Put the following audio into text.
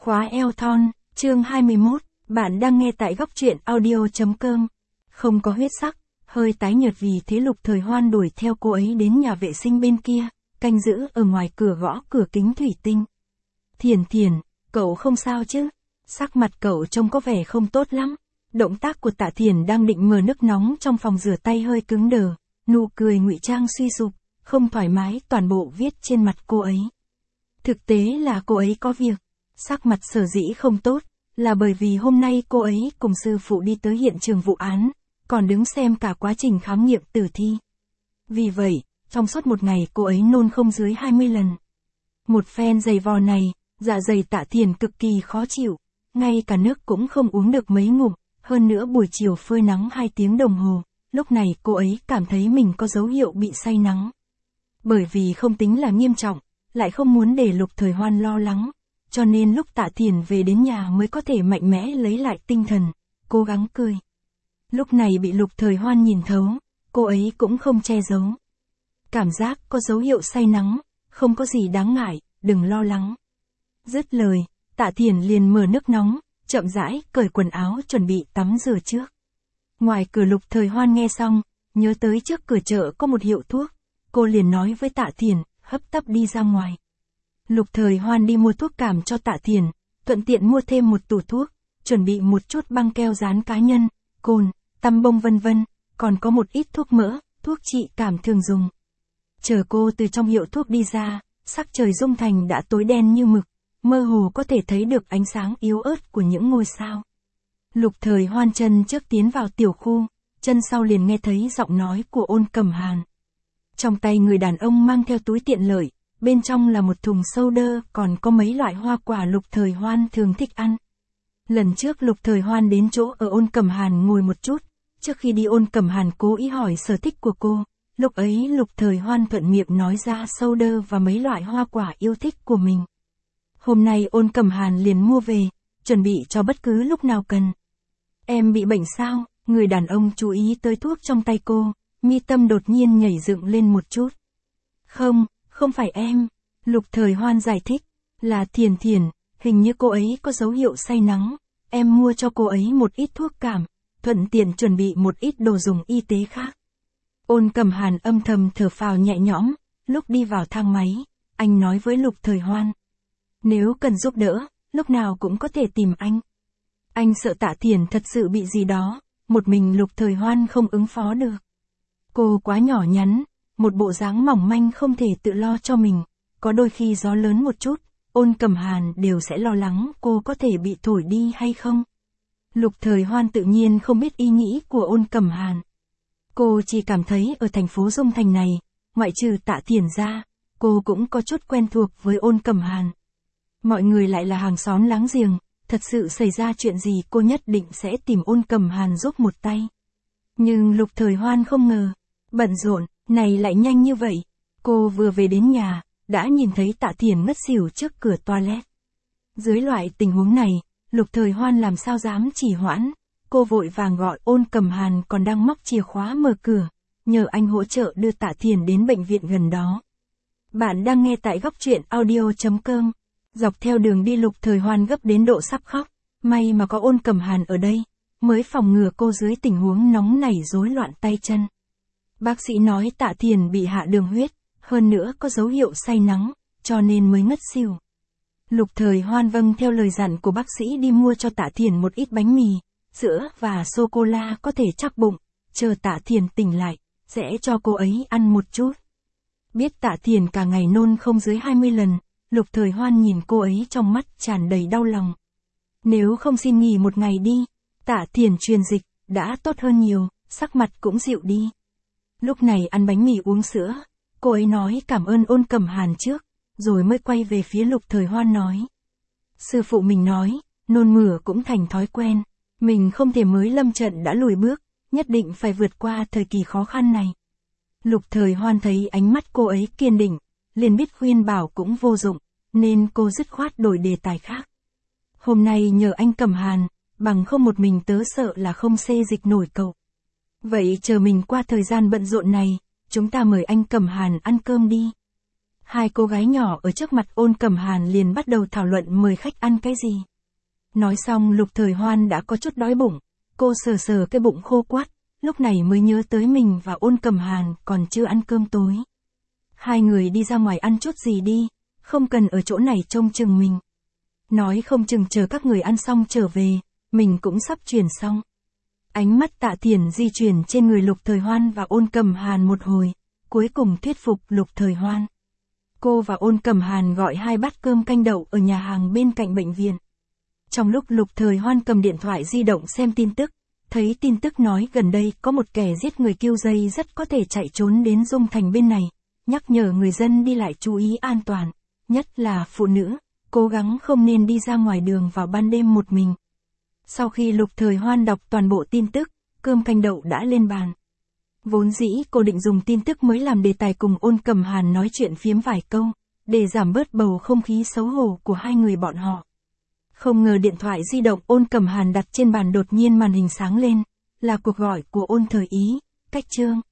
Khóa eo thon, chương 21, bạn đang nghe tại góc truyện audio.com. Không có huyết sắc, hơi tái nhợt vì thế Lục Thời Hoan đuổi theo cô ấy đến nhà vệ sinh bên kia, canh giữ ở ngoài cửa gõ cửa kính thủy tinh. Thiền Thiền, cậu không sao chứ? Sắc mặt cậu trông có vẻ không tốt lắm. Động tác của Tạ Thiền đang định mở nước nóng trong phòng rửa tay hơi cứng đờ, nụ cười ngụy trang suy sụp, không thoải mái toàn bộ viết trên mặt cô ấy. Thực tế là cô ấy có việc. Sắc mặt sở dĩ không tốt, là bởi vì hôm nay cô ấy cùng sư phụ đi tới hiện trường vụ án, còn đứng xem cả quá trình khám nghiệm tử thi. Vì vậy, trong suốt một ngày cô ấy nôn không dưới 20 lần. Một phen giày vò này, dạ dày Tạ Thiền cực kỳ khó chịu, ngay cả nước cũng không uống được mấy ngụm, hơn nữa buổi chiều phơi nắng 2 tiếng đồng hồ, lúc này cô ấy cảm thấy mình có dấu hiệu bị say nắng. Bởi vì không tính là nghiêm trọng, lại không muốn để Lục Thời Hoan lo lắng, cho nên lúc Tạ Thiền về đến nhà mới có thể mạnh mẽ lấy lại tinh thần, cố gắng cười. Lúc này bị Lục Thời Hoan nhìn thấu, cô ấy cũng không che giấu. Cảm giác có dấu hiệu say nắng, không có gì đáng ngại, đừng lo lắng. Dứt lời, Tạ Thiền liền mở nước nóng, chậm rãi cởi quần áo chuẩn bị tắm rửa trước. Ngoài cửa Lục Thời Hoan nghe xong, nhớ tới trước cửa chợ có một hiệu thuốc, cô liền nói với Tạ Thiền, hấp tấp đi ra ngoài. Lục Thời Hoan đi mua thuốc cảm cho Tạ Thiền, thuận tiện mua thêm một tủ thuốc, chuẩn bị một chút băng keo dán cá nhân, cồn, tăm bông vân vân, còn có một ít thuốc mỡ, thuốc trị cảm thường dùng. Chờ cô từ trong hiệu thuốc đi ra, sắc trời Dung Thành đã tối đen như mực, mơ hồ có thể thấy được ánh sáng yếu ớt của những ngôi sao. Lục Thời Hoan chân trước tiến vào tiểu khu, chân sau liền nghe thấy giọng nói của Ôn Cẩm Hàn. Trong tay người đàn ông mang theo túi tiện lợi, bên trong là một thùng soda, còn có mấy loại hoa quả Lục Thời Hoan thường thích ăn. Lần trước Lục Thời Hoan đến chỗ ở Ôn Cẩm Hàn ngồi một chút, trước khi đi Ôn Cẩm Hàn cố ý hỏi sở thích của cô, lúc ấy Lục Thời Hoan thuận miệng nói ra soda và mấy loại hoa quả yêu thích của mình. Hôm nay Ôn Cẩm Hàn liền mua về, chuẩn bị cho bất cứ lúc nào cần. Em bị bệnh sao? Người đàn ông chú ý tới thuốc trong tay cô, mi tâm đột nhiên nhảy dựng lên một chút. Không phải em. Lục Thời Hoan giải thích, là Thiền Thiền, hình như cô ấy có dấu hiệu say nắng, em mua cho cô ấy một ít thuốc cảm, thuận tiện chuẩn bị một ít đồ dùng y tế khác. Ôn Cẩm Hàn âm thầm thở phào nhẹ nhõm, lúc đi vào thang máy, anh nói với Lục Thời Hoan. Nếu cần giúp đỡ, lúc nào cũng có thể tìm anh. Anh sợ Tạ Thiền thật sự bị gì đó, một mình Lục Thời Hoan không ứng phó được. Cô quá nhỏ nhắn, một bộ dáng mỏng manh không thể tự lo cho mình, có đôi khi gió lớn một chút, Ôn Cẩm Hàn đều sẽ lo lắng cô có thể bị thổi đi hay không. Lục Thời Hoan tự nhiên không biết ý nghĩ của Ôn Cẩm Hàn. Cô chỉ cảm thấy ở thành phố Dung Thành này, ngoại trừ Tạ Thiền ra, cô cũng có chút quen thuộc với Ôn Cẩm Hàn. Mọi người lại là hàng xóm láng giềng, thật sự xảy ra chuyện gì cô nhất định sẽ tìm Ôn Cẩm Hàn giúp một tay. Nhưng Lục Thời Hoan không ngờ, bận rộn này lại nhanh như vậy. Cô vừa về đến nhà, đã nhìn thấy Tạ Thiền ngất xỉu trước cửa toilet. Dưới loại tình huống này, Lục Thời Hoan làm sao dám trì hoãn, cô vội vàng gọi Ôn Cẩm Hàn còn đang móc chìa khóa mở cửa, nhờ anh hỗ trợ đưa Tạ Thiền đến bệnh viện gần đó. Bạn đang nghe tại góc truyện audio.com. Dọc theo đường đi Lục Thời Hoan gấp đến độ sắp khóc, may mà có Ôn Cẩm Hàn ở đây, mới phòng ngừa cô dưới tình huống nóng nảy rối loạn tay chân. Bác sĩ nói Tạ Thiền bị hạ đường huyết, hơn nữa có dấu hiệu say nắng, cho nên mới ngất xỉu. Lục Thời Hoan vâng theo lời dặn của bác sĩ đi mua cho Tạ Thiền một ít bánh mì, sữa và sô-cô-la có thể chắc bụng, chờ Tạ Thiền tỉnh lại, sẽ cho cô ấy ăn một chút. Biết Tạ Thiền cả ngày nôn không dưới 20 lần, Lục Thời Hoan nhìn cô ấy trong mắt tràn đầy đau lòng. Nếu không xin nghỉ một ngày đi, Tạ Thiền truyền dịch, đã tốt hơn nhiều, sắc mặt cũng dịu đi. Lúc này ăn bánh mì uống sữa, cô ấy nói cảm ơn Ôn Cẩm Hàn trước, rồi mới quay về phía Lục Thời Hoan nói. Sư phụ mình nói, nôn mửa cũng thành thói quen, mình không thể mới lâm trận đã lùi bước, nhất định phải vượt qua thời kỳ khó khăn này. Lục Thời Hoan thấy ánh mắt cô ấy kiên định, liền biết khuyên bảo cũng vô dụng, nên cô dứt khoát đổi đề tài khác. Hôm nay nhờ anh Cẩm Hàn, bằng không một mình tớ sợ là không xê dịch nổi cậu. Vậy chờ mình qua thời gian bận rộn này, chúng ta mời anh Cẩm Hàn ăn cơm đi. Hai cô gái nhỏ ở trước mặt Ôn Cẩm Hàn liền bắt đầu thảo luận mời khách ăn cái gì. Nói xong Lục Thời Hoan đã có chút đói bụng, cô sờ sờ cái bụng khô quắt, lúc này mới nhớ tới mình và Ôn Cẩm Hàn còn chưa ăn cơm tối. Hai người đi ra ngoài ăn chút gì đi, không cần ở chỗ này trông chừng mình. Nói không chừng chờ các người ăn xong trở về, mình cũng sắp chuyển xong. Ánh mắt Tạ Thiển di chuyển trên người Lục Thời Hoan và Ôn Cẩm Hàn một hồi, cuối cùng thuyết phục Lục Thời Hoan. Cô và Ôn Cẩm Hàn gọi 2 bát cơm canh đậu ở nhà hàng bên cạnh bệnh viện. Trong lúc Lục Thời Hoan cầm điện thoại di động xem tin tức, thấy tin tức nói gần đây có một kẻ giết người kill dây rất có thể chạy trốn đến Dung Thành bên này, nhắc nhở người dân đi lại chú ý an toàn, nhất là phụ nữ, cố gắng không nên đi ra ngoài đường vào ban đêm một mình. Sau khi Lục Thời Hoan đọc toàn bộ tin tức, cơm canh đậu đã lên bàn. Vốn dĩ cô định dùng tin tức mới làm đề tài cùng Ôn Cẩm Hàn nói chuyện phiếm vài câu, để giảm bớt bầu không khí xấu hổ của hai người bọn họ. Không ngờ điện thoại di động Ôn Cẩm Hàn đặt trên bàn đột nhiên màn hình sáng lên, là cuộc gọi của Ôn Thời Ý, cách Trương.